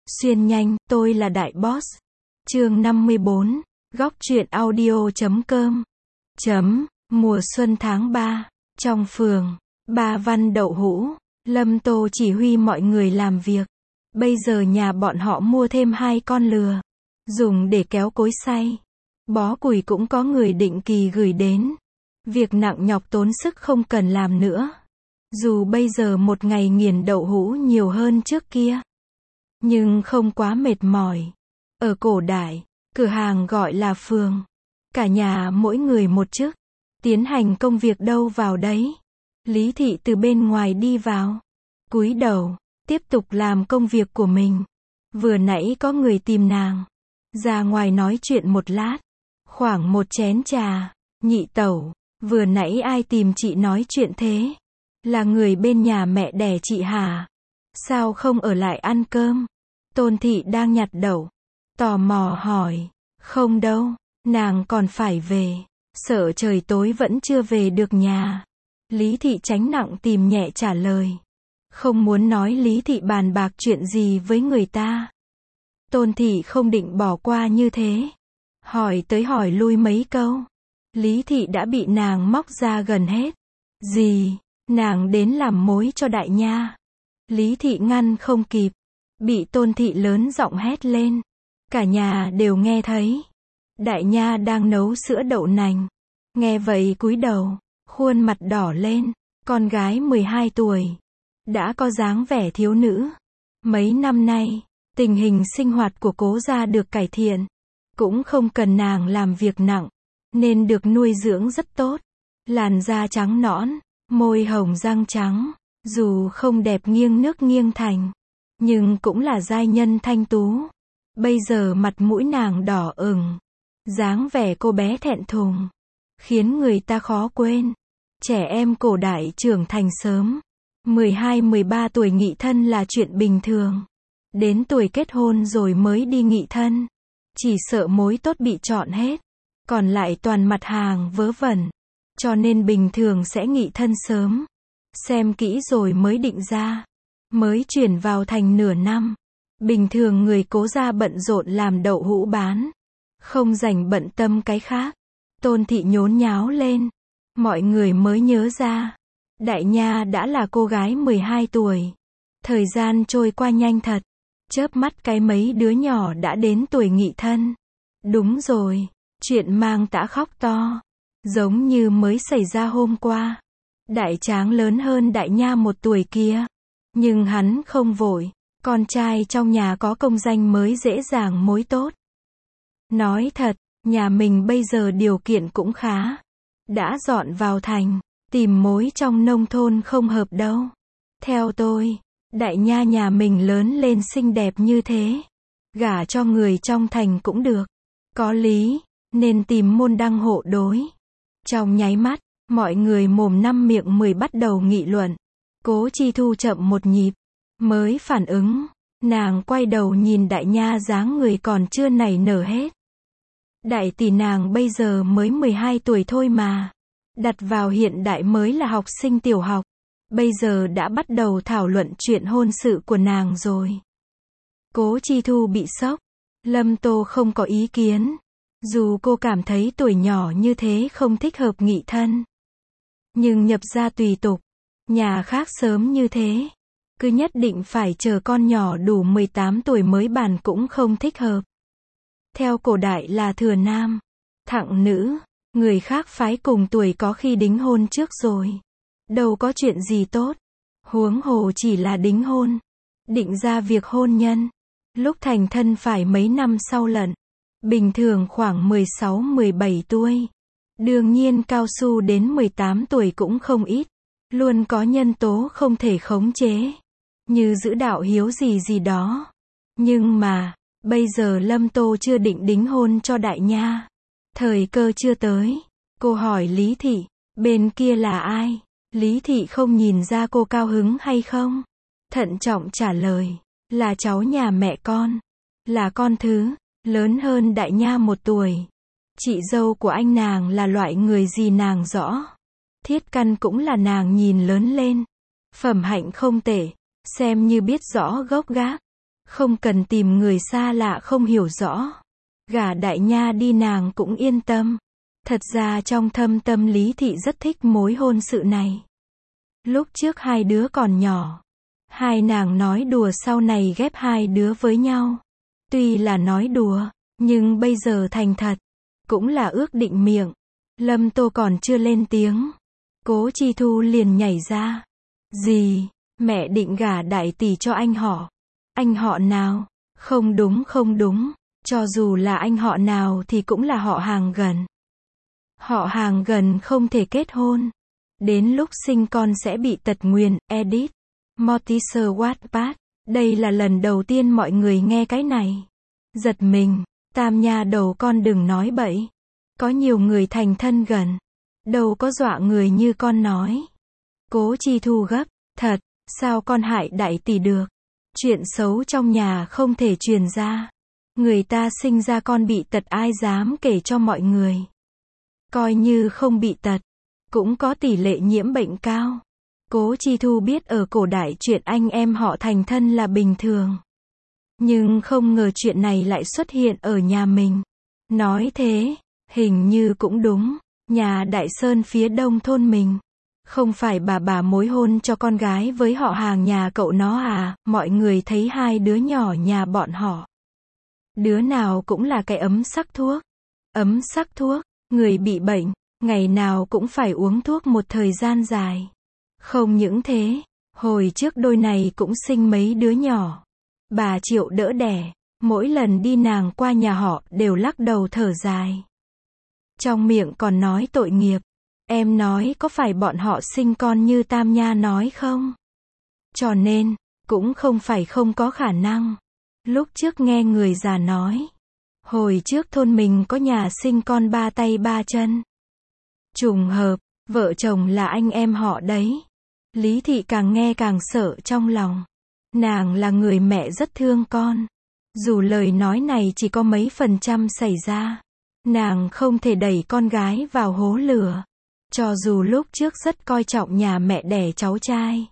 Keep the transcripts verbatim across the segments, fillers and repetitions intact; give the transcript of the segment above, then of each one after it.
Xuyên nhanh, tôi là Đại Boss. Chương năm mươi bốn, góc truyện audio chấm com. Chấm, mùa xuân tháng ba, trong phường, ba văn đậu hũ, Lâm Tô chỉ huy mọi người làm việc. Bây giờ nhà bọn họ mua thêm hai con lừa, dùng để kéo cối xay. Bó củi cũng có người định kỳ gửi đến. Việc nặng nhọc tốn sức không cần làm nữa. Dù bây giờ một ngày nghiền đậu hũ nhiều hơn trước kia, nhưng không quá mệt mỏi. Ở cổ đại, cửa hàng gọi là phường. Cả nhà mỗi người một chức, tiến hành công việc đâu vào đấy. Lý Thị từ bên ngoài đi vào, cúi đầu, tiếp tục làm công việc của mình. Vừa nãy có người tìm nàng, ra ngoài nói chuyện một lát, khoảng một chén trà. Nhị tẩu, vừa nãy ai tìm chị nói chuyện thế? Là người bên nhà mẹ đẻ chị hả? Sao không ở lại ăn cơm? Tôn Thị đang nhặt đậu, tò mò hỏi. Không đâu, nàng còn phải về, sợ trời tối vẫn chưa về được nhà. Lý Thị tránh nặng tìm nhẹ trả lời. Không muốn nói Lý Thị bàn bạc chuyện gì với người ta. Tôn Thị không định bỏ qua như thế. Hỏi tới hỏi lui mấy câu, Lý Thị đã bị nàng móc ra gần hết. Gì? Nàng đến làm mối cho đại nha. Lý Thị ngăn không kịp, bị Tôn Thị lớn giọng hét lên. Cả nhà đều nghe thấy. Đại nha đang nấu sữa đậu nành. Nghe vậy cúi đầu, khuôn mặt đỏ lên. Con gái mười hai tuổi, đã có dáng vẻ thiếu nữ. Mấy năm nay, tình hình sinh hoạt của cố gia được cải thiện. Cũng không cần nàng làm việc nặng, nên được nuôi dưỡng rất tốt. Làn da trắng nõn, môi hồng răng trắng, dù không đẹp nghiêng nước nghiêng thành, nhưng cũng là giai nhân thanh tú. Bây giờ mặt mũi nàng đỏ ửng, dáng vẻ cô bé thẹn thùng, khiến người ta khó quên. Trẻ em cổ đại trưởng thành sớm, mười hai mười ba tuổi nghị thân là chuyện bình thường. Đến tuổi kết hôn rồi mới đi nghị thân, chỉ sợ mối tốt bị chọn hết, còn lại toàn mặt hàng vớ vẩn, cho nên bình thường sẽ nghị thân sớm, xem kỹ rồi mới định ra. Mới chuyển vào thành nửa năm, bình thường người cố gia bận rộn làm đậu hũ bán, không rảnh bận tâm cái khác. Tôn Thị nhốn nháo lên, mọi người mới nhớ ra, đại nha đã là cô gái mười hai tuổi. Thời gian trôi qua nhanh thật, chớp mắt cái mấy đứa nhỏ đã đến tuổi nghị thân. Đúng rồi, chuyện mang tã khóc to, giống như mới xảy ra hôm qua. Đại Tráng lớn hơn đại nha một tuổi kia, nhưng hắn không vội, con trai trong nhà có công danh mới dễ dàng mối tốt. Nói thật, nhà mình bây giờ điều kiện cũng khá, đã dọn vào thành, tìm mối trong nông thôn không hợp đâu. Theo tôi, đại nha nhà mình lớn lên xinh đẹp như thế, gả cho người trong thành cũng được, có lý, nên tìm môn đăng hộ đối. Trong nháy mắt, mọi người mồm năm miệng mười bắt đầu nghị luận. Cố Chi Thu chậm một nhịp, mới phản ứng. Nàng quay đầu nhìn đại nha dáng người còn chưa nảy nở hết. Đại tỷ nàng bây giờ mới mười hai tuổi thôi mà. Đặt vào hiện đại mới là học sinh tiểu học. Bây giờ đã bắt đầu thảo luận chuyện hôn sự của nàng rồi. Cố Chi Thu bị sốc. Lâm Tô không có ý kiến. Dù cô cảm thấy tuổi nhỏ như thế không thích hợp nghị thân, nhưng nhập gia tùy tục, nhà khác sớm như thế, cứ nhất định phải chờ con nhỏ đủ mười tám tuổi mới bàn cũng không thích hợp. Theo cổ đại là thừa nam, thặng nữ, người khác phái cùng tuổi có khi đính hôn trước rồi. Đâu có chuyện gì tốt, huống hồ chỉ là đính hôn, định ra việc hôn nhân, lúc thành thân phải mấy năm sau lận. Bình thường khoảng mười sáu mười bảy tuổi. Đương nhiên cao su đến mười tám tuổi cũng không ít. Luôn có nhân tố không thể khống chế, như giữ đạo hiếu gì gì đó. Nhưng mà, bây giờ Lâm Tô chưa định đính hôn cho đại nha. Thời cơ chưa tới. Cô hỏi Lý Thị, bên kia là ai? Lý Thị không nhìn ra cô cao hứng hay không? Thận trọng trả lời, là cháu nhà mẹ con. Là con thứ lớn hơn đại nha một tuổi. Chị dâu của anh nàng là loại người gì nàng rõ. Thiết căn cũng là nàng nhìn lớn lên. Phẩm hạnh không tệ, xem như biết rõ gốc gác. Không cần tìm người xa lạ không hiểu rõ. Gả Đại Nha đi nàng cũng yên tâm. Thật ra trong thâm tâm Lý Thị rất thích mối hôn sự này. Lúc trước hai đứa còn nhỏ, hai nàng nói đùa sau này ghép hai đứa với nhau. Tuy là nói đùa, nhưng bây giờ thành thật. Cũng là ước định miệng. Lâm Tô còn chưa lên tiếng. Cố Chi Thu liền nhảy ra. Gì? Mẹ định gả đại tỷ cho anh họ. Anh họ nào? Không đúng không đúng. Cho dù là anh họ nào thì cũng là họ hàng gần. Họ hàng gần không thể kết hôn. Đến lúc sinh con sẽ bị tật nguyền. Edit. Mortimer Wattpad. Đây là lần đầu tiên mọi người nghe cái này. Giật mình. Tam Nha đầu con đừng nói bậy. Có nhiều người thành thân gần. Đâu có dọa người như con nói. Cố Chi Thu gấp. Thật, sao con hại đại tỷ được? Chuyện xấu trong nhà không thể truyền ra. Người ta sinh ra con bị tật ai dám kể cho mọi người. Coi như không bị tật, cũng có tỷ lệ nhiễm bệnh cao. Cố Chi Thu biết ở cổ đại chuyện anh em họ thành thân là bình thường. Nhưng không ngờ chuyện này lại xuất hiện ở nhà mình. Nói thế, hình như cũng đúng. Nhà Đại Sơn phía đông thôn mình. Không phải bà bà mối hôn cho con gái với họ hàng nhà cậu nó à? Mọi người thấy hai đứa nhỏ nhà bọn họ. Đứa nào cũng là cái ấm sắc thuốc. Ấm sắc thuốc, người bị bệnh, ngày nào cũng phải uống thuốc một thời gian dài. Không những thế, hồi trước đôi này cũng sinh mấy đứa nhỏ. Bà Triệu đỡ đẻ, mỗi lần đi nàng qua nhà họ đều lắc đầu thở dài. Trong miệng còn nói tội nghiệp. Em nói có phải bọn họ sinh con như Tam Nha nói không? Cho nên, cũng không phải không có khả năng. Lúc trước nghe người già nói, hồi trước thôn mình có nhà sinh con ba tay ba chân. Trùng hợp, vợ chồng là anh em họ đấy. Lý Thị càng nghe càng sợ trong lòng. Nàng là người mẹ rất thương con. Dù lời nói này chỉ có mấy phần trăm xảy ra, nàng không thể đẩy con gái vào hố lửa. Cho dù lúc trước rất coi trọng nhà mẹ đẻ cháu trai,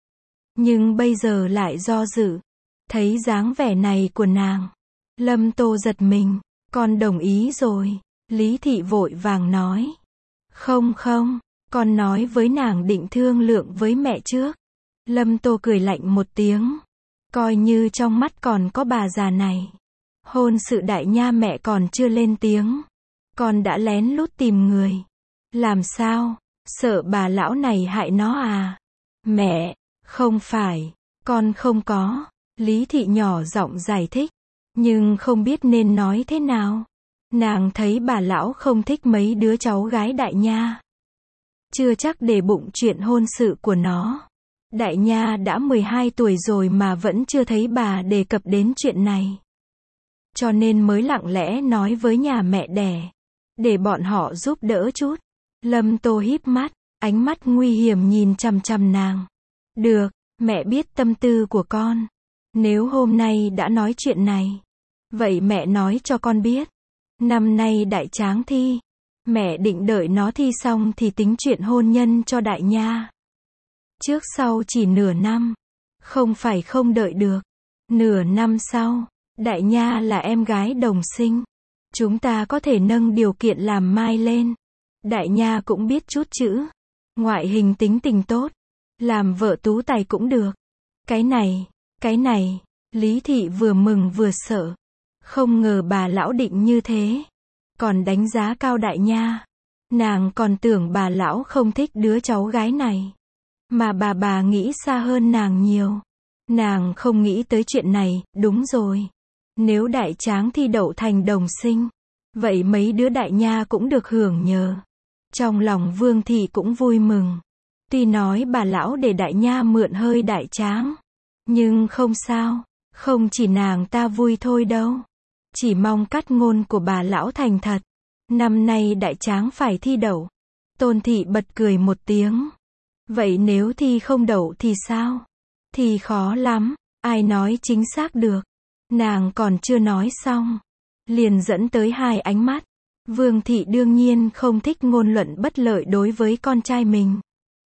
nhưng bây giờ lại do dự. Thấy dáng vẻ này của nàng, Lâm Tô giật mình. Con đồng ý rồi. Lý Thị vội vàng nói. Không không, con nói với nàng định thương lượng với mẹ trước. Lâm Tô cười lạnh một tiếng. Coi như trong mắt còn có bà già này. Hôn sự Đại Nha mẹ còn chưa lên tiếng, con đã lén lút tìm người. Làm sao? Sợ bà lão này hại nó à? Mẹ, không phải, con không có. Lý Thị nhỏ giọng giải thích, nhưng không biết nên nói thế nào. Nàng thấy bà lão không thích mấy đứa cháu gái Đại Nha. Chưa chắc để bụng chuyện hôn sự của nó. Đại Nha đã mười hai tuổi rồi mà vẫn chưa thấy bà đề cập đến chuyện này. Cho nên mới lặng lẽ nói với nhà mẹ đẻ, để bọn họ giúp đỡ chút. Lâm Tô híp mắt, ánh mắt nguy hiểm nhìn chằm chằm nàng. Được, mẹ biết tâm tư của con. Nếu hôm nay đã nói chuyện này, vậy mẹ nói cho con biết. Năm nay Đại Tráng thi, mẹ định đợi nó thi xong thì tính chuyện hôn nhân cho Đại Nha. Trước sau chỉ nửa năm, không phải không đợi được. Nửa năm sau, Đại Nha là em gái đồng sinh. Chúng ta có thể nâng điều kiện làm mai lên. Đại Nha cũng biết chút chữ. Ngoại hình tính tình tốt. Làm vợ tú tài cũng được. Cái này, cái này, Lý Thị vừa mừng vừa sợ. Không ngờ bà lão định như thế. Còn đánh giá cao Đại Nha. Nàng còn tưởng bà lão không thích đứa cháu gái này. Mà bà bà nghĩ xa hơn nàng nhiều. Nàng không nghĩ tới chuyện này, đúng rồi. Nếu Đại Tráng thi đậu thành đồng sinh, vậy mấy đứa Đại Nha cũng được hưởng nhờ. Trong lòng Vương Thị cũng vui mừng. Tuy nói bà lão để Đại Nha mượn hơi Đại Tráng, nhưng không sao, không chỉ nàng ta vui thôi đâu. Chỉ mong cắt ngôn của bà lão thành thật. Năm nay Đại Tráng phải thi đậu. Tôn Thị bật cười một tiếng. Vậy nếu thi không đậu thì sao? Thì khó lắm, ai nói chính xác được. Nàng còn chưa nói xong, liền dẫn tới hai ánh mắt. Vương Thị đương nhiên không thích ngôn luận bất lợi đối với con trai mình.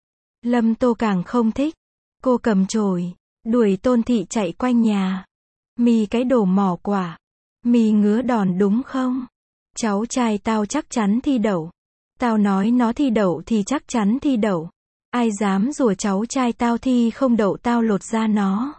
Lâm Tô càng không thích. Cô cầm chổi, đuổi Tôn Thị chạy quanh nhà. Mì cái đồ mỏ quả. Mì ngứa đòn đúng không? Cháu trai tao chắc chắn thi đậu. Tao nói nó thi đậu thì chắc chắn thi đậu. Ai dám rủa cháu trai tao thi không đậu tao lột da nó.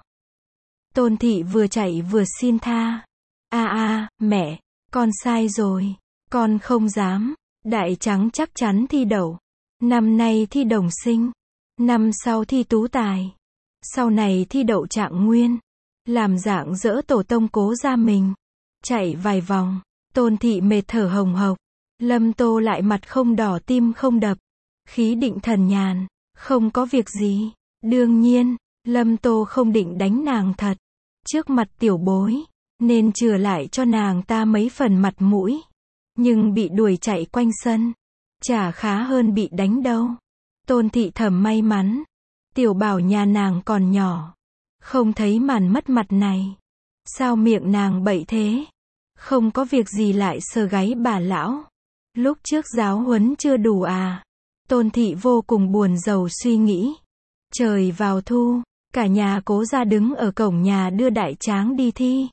Tôn Thị vừa chạy vừa xin tha. A a, mẹ, con sai rồi. Con không dám. Đại Trắng chắc chắn thi đậu. Năm nay thi đồng sinh. Năm sau thi tú tài. Sau này thi đậu trạng nguyên. Làm dạng dỡ tổ tông cố gia mình. Chạy vài vòng. Tôn Thị mệt thở hồng hộc. Lâm Tô lại mặt không đỏ tim không đập. Khí định thần nhàn. Không có việc gì. Đương nhiên, Lâm Tô không định đánh nàng thật. Trước mặt tiểu bối. Nên chừa lại cho nàng ta mấy phần mặt mũi. Nhưng bị đuổi chạy quanh sân. Chả khá hơn bị đánh đâu. Tôn Thị thầm may mắn. Tiểu Bảo nhà nàng còn nhỏ. Không thấy màn mất mặt này. Sao miệng nàng bậy thế? Không có việc gì lại sờ gáy bà lão. Lúc trước giáo huấn chưa đủ à? Tôn Thị vô cùng buồn rầu suy nghĩ. Trời vào thu, cả nhà Cố gia đứng ở cổng nhà đưa Đại Tráng đi thi.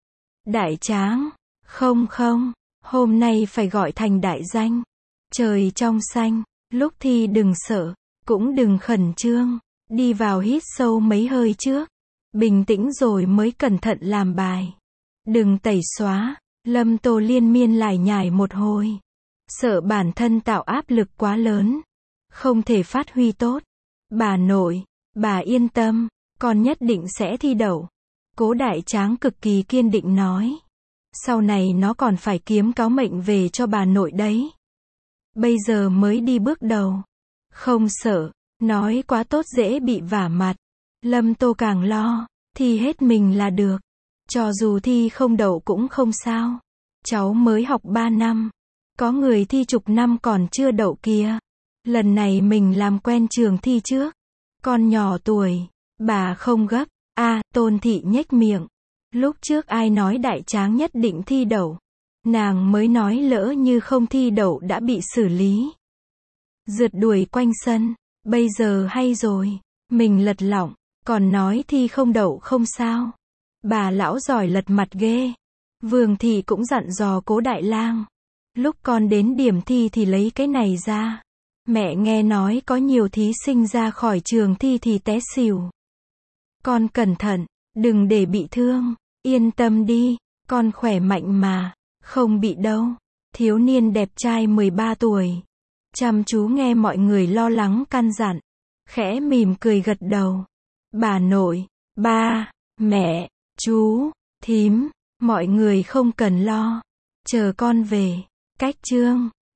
Đại Tráng, không không, hôm nay phải gọi thành đại danh. Trời trong xanh, lúc thi đừng sợ, cũng đừng khẩn trương. Đi vào hít sâu mấy hơi trước. Bình tĩnh rồi mới cẩn thận làm bài. Đừng tẩy xóa. Lâm Tô liên miên lải nhải một hồi. Sợ bản thân tạo áp lực quá lớn. Không thể phát huy tốt. Bà nội, bà yên tâm, con nhất định sẽ thi đậu. Cố Đại Tráng cực kỳ kiên định nói. Sau này nó còn phải kiếm cáo mệnh về cho bà nội đấy. Bây giờ mới đi bước đầu. Không sợ, nói quá tốt dễ bị vả mặt. Lâm Tô càng lo, thi hết mình là được. Cho dù thi không đậu cũng không sao. Cháu mới học ba năm. Có người thi chục năm còn chưa đậu kìa. Lần này mình làm quen trường thi trước. Con nhỏ tuổi, bà không gấp. A, Tôn Thị nhếch miệng. Lúc trước ai nói Đại Tráng nhất định thi đậu. Nàng mới nói lỡ như không thi đậu đã bị xử lý. Rượt đuổi quanh sân. Bây giờ hay rồi. Mình lật lọng. Còn nói thi không đậu không sao. Bà lão giỏi lật mặt ghê. Vương Thị cũng dặn dò Cố Đại Lang. Lúc con đến điểm thi thì lấy cái này ra. Mẹ nghe nói có nhiều thí sinh ra khỏi trường thi thì té xỉu. Con cẩn thận, đừng để bị thương. Yên tâm đi, con khỏe mạnh mà. Không bị đâu. Thiếu niên đẹp trai mười ba tuổi. Chăm chú nghe mọi người lo lắng căn dặn. Khẽ mỉm cười gật đầu. Bà nội, ba, mẹ, chú, thím, mọi người không cần lo. Chờ con về. Cách chương